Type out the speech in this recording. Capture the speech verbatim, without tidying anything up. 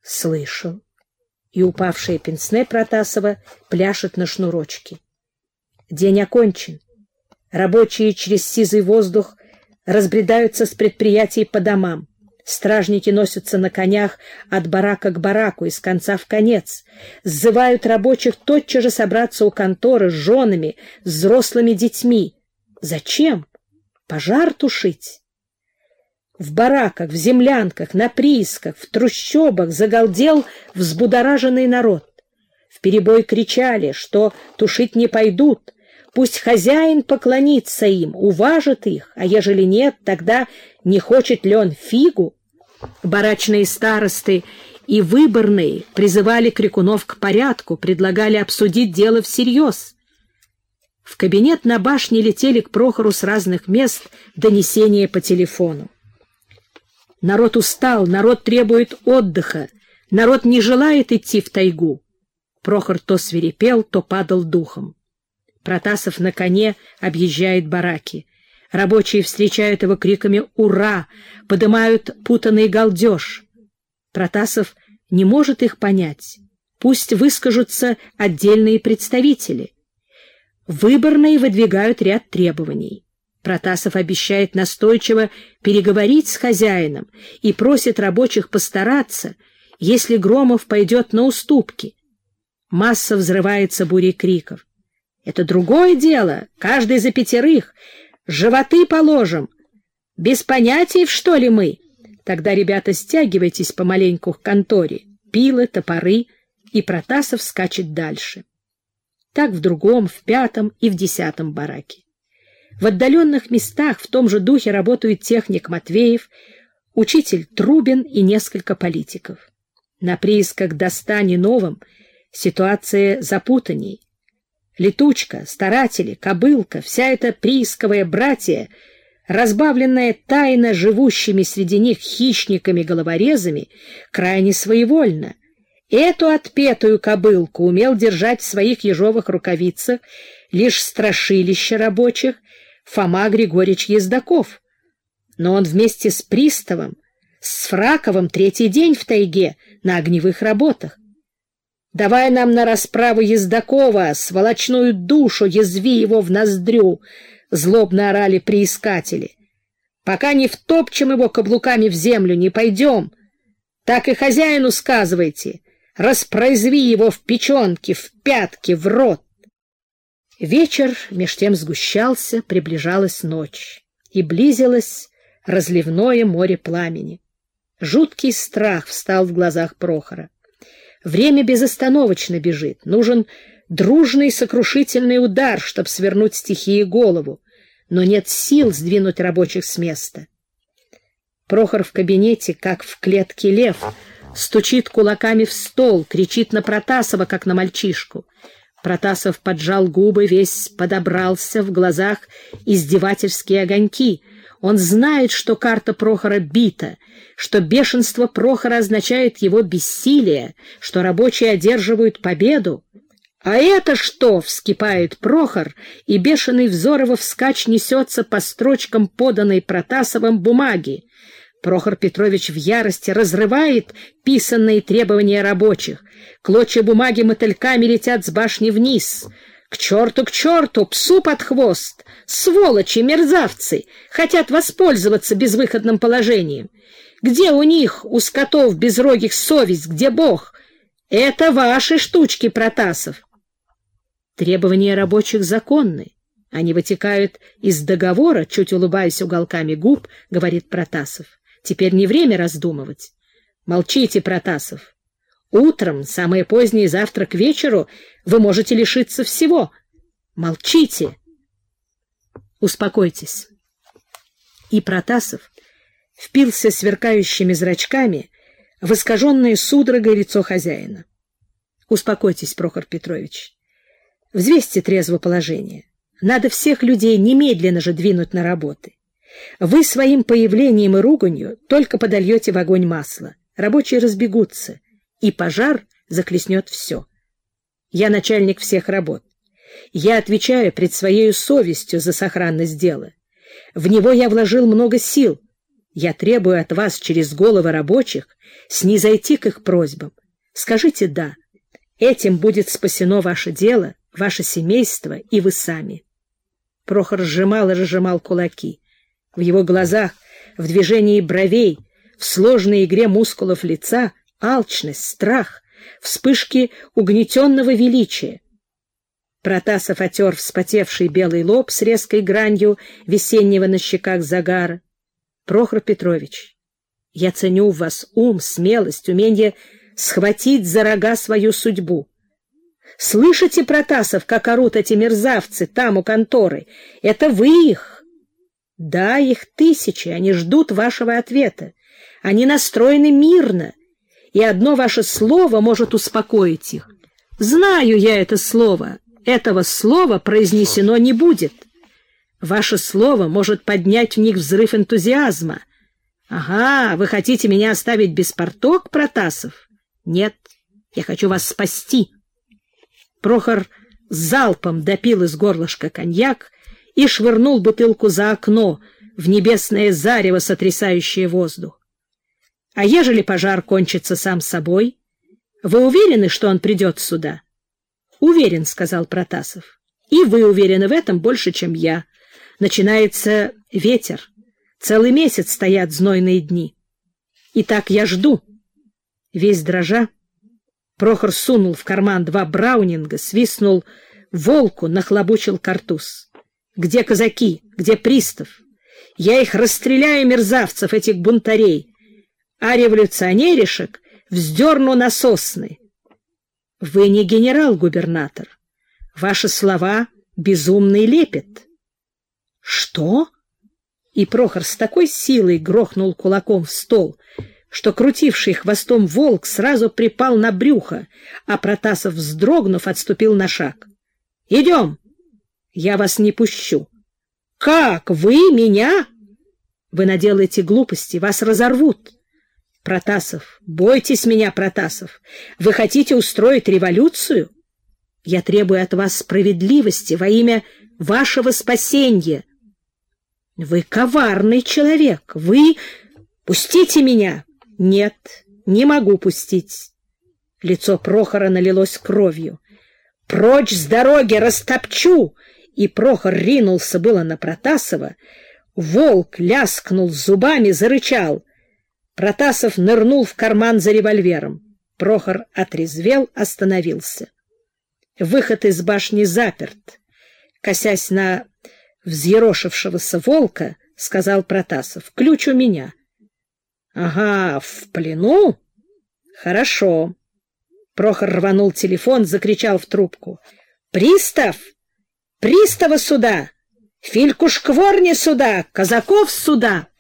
Слышал. И упавшее пенсне Протасова пляшет на шнурочке. День окончен. Рабочие через сизый воздух разбредаются с предприятий по домам. Стражники носятся на конях от барака к бараку, из конца в конец. Сзывают рабочих тотчас же собраться у конторы с женами, с взрослыми детьми. Зачем? Пожар тушить. В бараках, в землянках, на приисках, в трущобах загалдел взбудораженный народ. Вперебой кричали, что тушить не пойдут. Пусть хозяин поклонится им, уважит их, а ежели нет, тогда не хочет ли он фигу? Барачные старосты и выборные призывали крикунов к порядку, предлагали обсудить дело всерьез. В кабинет на башне летели к Прохору с разных мест донесения по телефону. Народ устал, народ требует отдыха, народ не желает идти в тайгу. Прохор то свирепел, то падал духом. Протасов на коне объезжает бараки. Рабочие встречают его криками «Ура!», подымают путанный галдеж. Протасов не может их понять. Пусть выскажутся отдельные представители. Выборные выдвигают ряд требований. Протасов обещает настойчиво переговорить с хозяином и просит рабочих постараться, если Громов пойдет на уступки. Масса взрывается бурей криков. «Это другое дело, каждый за пятерых, животы положим. Без понятий, что ли, мы? Тогда, ребята, стягивайтесь помаленьку к конторе, пилы, топоры», и Протасов скачет дальше. Так в другом, в пятом и в десятом бараке. В отдаленных местах в том же духе работают техник Матвеев, учитель Трубин и несколько политиков. На приисках Достани Новом ситуация запутанней. Летучка, старатели, кобылка, вся эта приисковая братья, разбавленная тайно живущими среди них хищниками-головорезами, крайне своевольна. Эту отпетую кобылку умел держать в своих ежовых рукавицах лишь страшилище рабочих Фома Григорьевич Ездаков. Но он вместе с приставом, с Фраковым третий день в тайге на огневых работах. «Давай нам на расправу Ездакова, сволочную душу, язви его в ноздрю!» — злобно орали приискатели. «Пока не втопчем его каблуками в землю, не пойдем. Так и хозяину сказывайте, распроизви его в печенки, в пятки, в рот». Вечер меж тем сгущался, приближалась ночь, и близилось разливное море пламени. Жуткий страх встал в глазах Прохора. Время безостановочно бежит, нужен дружный сокрушительный удар, чтобы свернуть стихии голову, но нет сил сдвинуть рабочих с места. Прохор в кабинете, как в клетке лев, стучит кулаками в стол, кричит на Протасова, как на мальчишку. Протасов поджал губы, весь подобрался, в глазах издевательские огоньки. Он знает, что карта Прохора бита, что бешенство Прохора означает его бессилие, что рабочие одерживают победу. «А это что?» — вскипает Прохор, и бешеный взор его вскачь несется по строчкам поданной Протасовым бумаги. Прохор Петрович в ярости разрывает писанные требования рабочих. Клочья бумаги мотыльками летят с башни вниз. «К черту, к черту! Псу под хвост! Сволочи, мерзавцы! Хотят воспользоваться безвыходным положением! Где у них, у скотов безрогих, совесть? Где Бог? Это ваши штучки, Протасов!» Требования рабочих законны. Они вытекают из договора, чуть улыбаясь уголками губ, говорит Протасов. Теперь не время раздумывать. Молчите, Протасов. Утром, самое позднее завтра к вечеру, вы можете лишиться всего. Молчите. Успокойтесь. И Протасов впился сверкающими зрачками в искаженное судорогой лицо хозяина. Успокойтесь, Прохор Петрович. Взвесьте трезво положение. Надо всех людей немедленно же двинуть на работы. Вы своим появлением и руганью только подольете в огонь масло. Рабочие разбегутся, и пожар захлестнет все. Я начальник всех работ. Я отвечаю пред своей совестью за сохранность дела. В него я вложил много сил. Я требую от вас через головы рабочих снизойти к их просьбам. Скажите «да». Этим будет спасено ваше дело, ваше семейство и вы сами. Прохор сжимал и разжимал кулаки. В его глазах, в движении бровей, в сложной игре мускулов лица алчность, страх, вспышки угнетенного величия. Протасов отер вспотевший белый лоб с резкой гранью весеннего на щеках загара. Прохор Петрович, я ценю в вас ум, смелость, умение схватить за рога свою судьбу. Слышите, Протасов, как орут эти мерзавцы там у конторы? Это вы их? Да, их тысячи, они ждут вашего ответа. Они настроены мирно, и одно ваше слово может успокоить их. Знаю я это слово. Этого слова произнесено не будет. Ваше слово может поднять в них взрыв энтузиазма. Ага, вы хотите меня оставить без порток, Протасов? Нет, я хочу вас спасти. Прохор залпом допил из горлышка коньяк и швырнул бутылку за окно в небесное зарево, сотрясающее воздух. А ежели пожар кончится сам собой, вы уверены, что он придет сюда? Уверен, — сказал Протасов. И вы уверены в этом больше, чем я. Начинается ветер. Целый месяц стоят знойные дни. Итак, я жду. Весь дрожа, Прохор сунул в карман два браунинга, свистнул волку, нахлобучил картуз. Где казаки? Где пристав? Я их расстреляю, мерзавцев, этих бунтарей, а революционеришек вздерну на сосны. Вы не генерал-губернатор. Ваши слова — безумный лепет. Что? И Прохор с такой силой грохнул кулаком в стол, что крутивший хвостом волк сразу припал на брюхо, а Протасов, вздрогнув, отступил на шаг. — Идем! Я вас не пущу. — Как? Вы меня? Вы наделаете глупости, вас разорвут. Протасов, бойтесь меня, Протасов. Вы хотите устроить революцию? Я требую от вас справедливости во имя вашего спасения. Вы коварный человек. Вы... Пустите меня. Нет, не могу пустить. Лицо Прохора налилось кровью. Прочь с дороги, растопчу! И Прохор ринулся было на Протасова. Волк ляскнул зубами, зарычал. Протасов нырнул в карман за револьвером. Прохор отрезвел, остановился. Выход из башни заперт. Косясь на взъерошившегося волка, сказал Протасов: ключ у меня. Ага, в плену? Хорошо. Прохор рванул телефон, закричал в трубку: пристав! Пристава сюда! Фильку Шкворни сюда! Казаков сюда!